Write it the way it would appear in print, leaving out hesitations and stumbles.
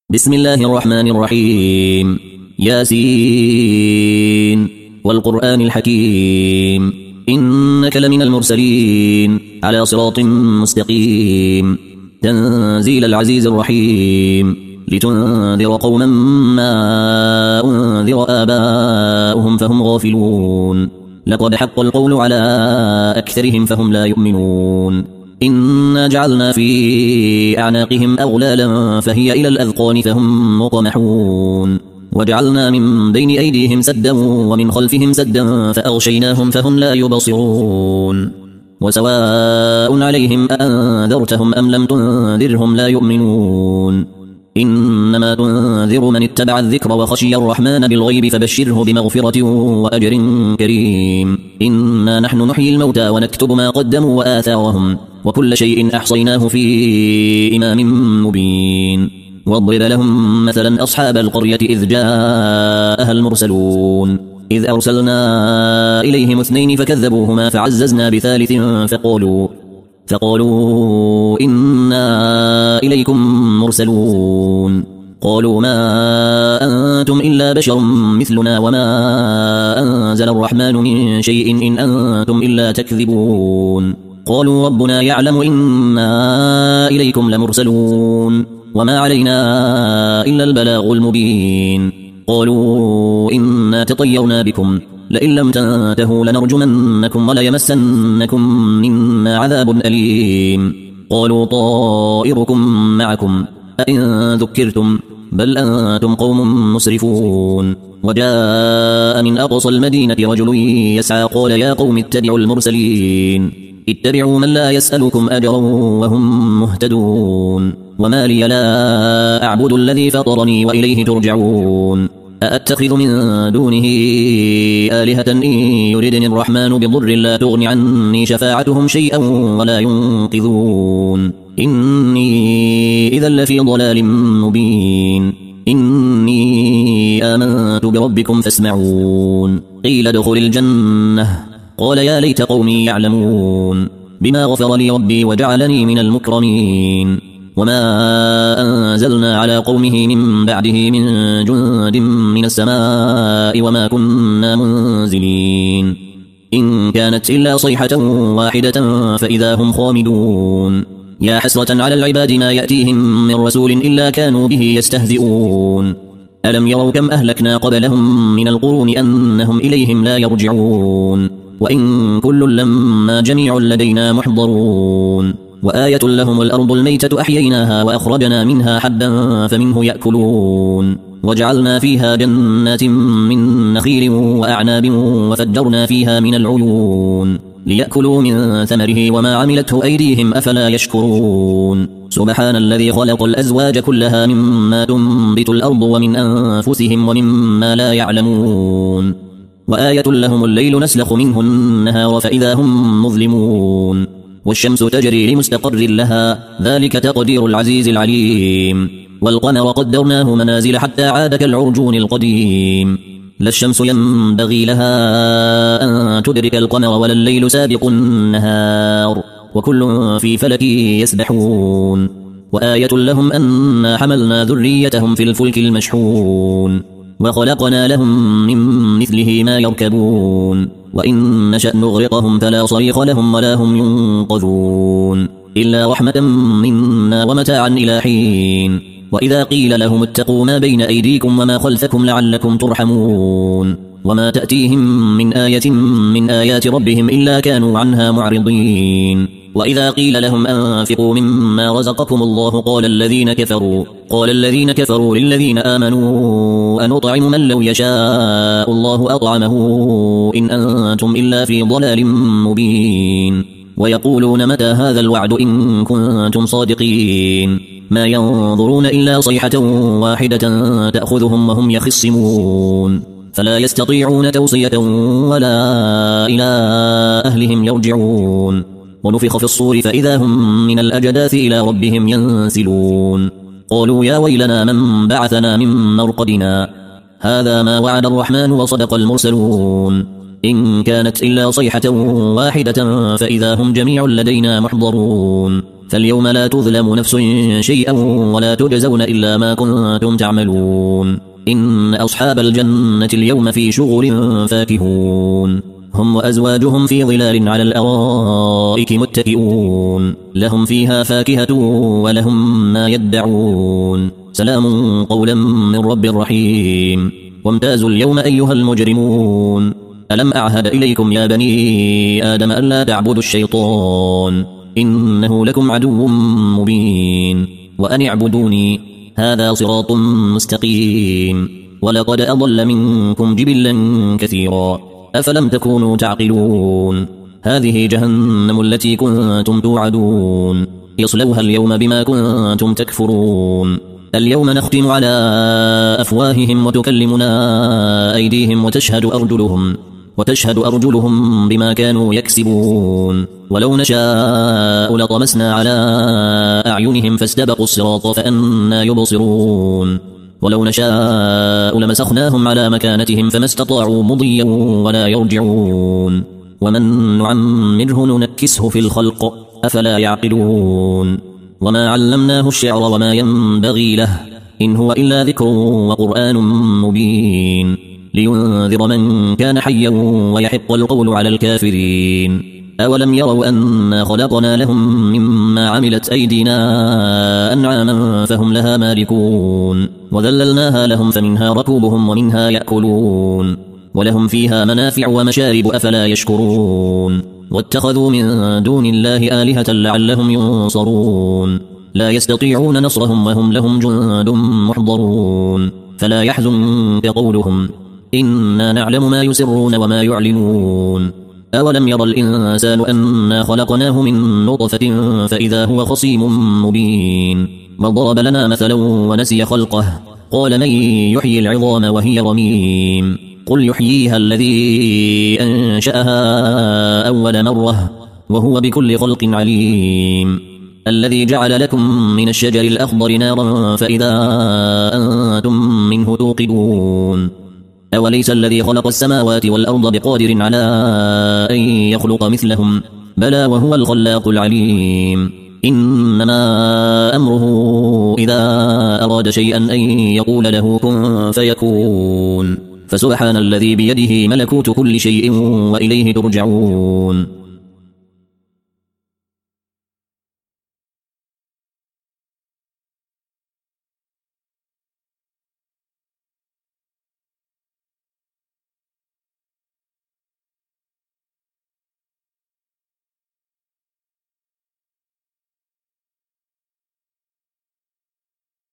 بسم الله الرحمن الرحيم. ياسين والقرآن الحكيم إنك لمن المرسلين على صراط مستقيم تنزيل العزيز الرحيم لتنذر قوما ما أنذر آباؤهم فهم غافلون. لقد حق القول على أكثرهم فهم لا يؤمنون. إنا جعلنا في أعناقهم أغلالا فهي إلى الأذقان فهم مقمحون. وجعلنا من بين أيديهم سدا ومن خلفهم سدا فأغشيناهم فهم لا يبصرون. وسواء عليهم أأنذرتهم أم لم تنذرهم لا يؤمنون. إنما تنذر من اتبع الذكر وخشي الرحمن بالغيب فبشره بمغفرة وأجر كريم. إنا نحن نحيي الموتى ونكتب ما قدموا وآثارهم وكل شيء أحصيناه في إمام مبين. واضرب لهم مثلا أصحاب القرية إذ جاءها المرسلون إذ أرسلنا إليهم 2 فكذبوهما فعززنا بثالث فقالوا إنا إليكم مرسلون. قالوا ما أنتم إلا بشر مثلنا وما أنزل الرحمن من شيء إن أنتم إلا تكذبون. قالوا ربنا يعلم إنا إليكم لمرسلون وما علينا إلا البلاغ المبين. قالوا إنا تطيرنا بكم لئن لم تنتهوا لنرجمنكم وليمسنكم منا عذاب أليم. قالوا طائركم معكم أئن ذكرتم بل أنتم قوم مسرفون. وجاء من أقصى المدينة رجل يسعى قال يا قوم اتبعوا المرسلين اتبعوا من لا يسألكم أجرا وهم مهتدون. وما لي لا أعبد الذي فطرني وإليه ترجعون. أأتخذ من دونه آلهة إن يردني الرحمن بضر لا تغن عني شفاعتهم شيئا ولا ينقذون. إني إذا لفي ضلال مبين. إني آمنت بربكم فاسمعون. قيل ادخل الجنة قال يا ليت قومي يعلمون بما غفر لي ربي وجعلني من المكرمين. وما أنزلنا على قومه من بعده من جند من السماء وما كنا منزلين. إن كانت إلا صيحة واحدة فإذا هم خامدون. يا حسرة على العباد ما يأتيهم من رسول إلا كانوا به يستهزئون. ألم يروا كم أهلكنا قبلهم من القرون أنهم إليهم لا يرجعون. وإن كل لما جميع لدينا محضرون. وآية لهم الأرض الميتة أحييناها وأخرجنا منها حبا فمنه يأكلون. وجعلنا فيها جنات من نخيل وأعناب وفجرنا فيها من العيون ليأكلوا من ثمره وما عملته أيديهم أفلا يشكرون. سبحان الذي خلق الأزواج كلها مما تنبت الأرض ومن أنفسهم ومما لا يعلمون. وآية لهم الليل نسلخ منه النهار فإذا هم مظلمون. والشمس تجري لمستقر لها ذلك تقدير العزيز العليم. والقمر قدرناه منازل حتى عاد كالعرجون القديم. لا الشمس ينبغي لها أن تدرك القمر ولا الليل سابق النهار وكل في فلك يسبحون. وآية لهم أنا حملنا ذريتهم في الفلك المشحون وخلقنا لهم من مثله ما يركبون. وإن نشأ نغرقهم فلا صريخ لهم ولا هم ينقذون إلا رحمة منا ومتاعا إلى حين. وإذا قيل لهم اتقوا ما بين أيديكم وما خلفكم لعلكم ترحمون. وما تأتيهم من آية من آيات ربهم إلا كانوا عنها معرضين. وإذا قيل لهم أنفقوا مما رزقكم الله قال الذين كفروا للذين آمنوا أنطعم من لو يشاء الله أطعمه إن أنتم إلا في ضلال مبين. ويقولون متى هذا الوعد إن كنتم صادقين. ما ينظرون إلا صيحة واحدة تأخذهم وهم يخصمون فلا يستطيعون توصية ولا إلى أهلهم يرجعون. ونفخ في الصور فإذا هم من الأجداث إلى ربهم ينسلون. قالوا يا ويلنا من بعثنا من مرقدنا هذا ما وعد الرحمن وصدق المرسلون. إن كانت إلا صيحة واحدة فإذا هم جميع لدينا محضرون. فاليوم لا تظلم نفس شيئا ولا تجزون إلا ما كنتم تعملون إن أصحاب الجنة اليوم في شغل فاكهون هم وأزواجهم في ظلال على الأرائك متكئون لهم فيها فاكهة ولهم ما يدعون سلام قولا من رب رحيم وامتازوا اليوم أيها المجرمون ألم أعهد إليكم يا بني آدم ألا تعبدوا الشيطان إنه لكم عدو مبين وأن اعبدوني هذا صراط مستقيم ولقد أضل منكم جبلا كثيرا أفلم تكونوا تعقلون هذه جهنم التي كنتم توعدون يصلوها اليوم بما كنتم تكفرون اليوم نختم على أفواههم وتكلمنا أيديهم وتشهد أرجلهم بما كانوا يكسبون ولو نشاء لطمسنا على أعينهم فاستبقوا الصراط فأنى يبصرون ولو نشاء لمسخناهم على مكانتهم فما استطاعوا مضيا ولا يرجعون ومن نعمره ننكسه في الخلق أفلا يعقلون وما علمناه الشعر وما ينبغي له إن هو إلا ذكر وقرآن مبين لينذر من كان حيا ويحق القول على الكافرين أولم يروا أنا خلقنا لهم مما عملت أيدينا أنعاما فهم لها مالكون وذللناها لهم فمنها ركوبهم ومنها يأكلون ولهم فيها منافع ومشارب أفلا يشكرون واتخذوا من دون الله آلهة لعلهم ينصرون لا يستطيعون نصرهم وهم لهم جند محضرون فلا يحزنك قولهم إنا نعلم ما يسرون وما يعلنون أولم ير الإنسان أنا خلقناه من نطفة فإذا هو خصيم مبين وضرب لنا مثلا ونسي خلقه قال من يحيي العظام وهي رميم قل يحييها الذي أنشأها أول مرة وهو بكل خلق عليم الذي جعل لكم من الشجر الأخضر نارا فإذا أنتم منه توقدون أوليس الذي خلق السماوات والأرض بقادر على أن يخلق مثلهم بلى وهو الخلاق العليم إنما أمره إذا أراد شيئا أن يقول له كن فيكون فسبحان الذي بيده ملكوت كل شيء وإليه ترجعون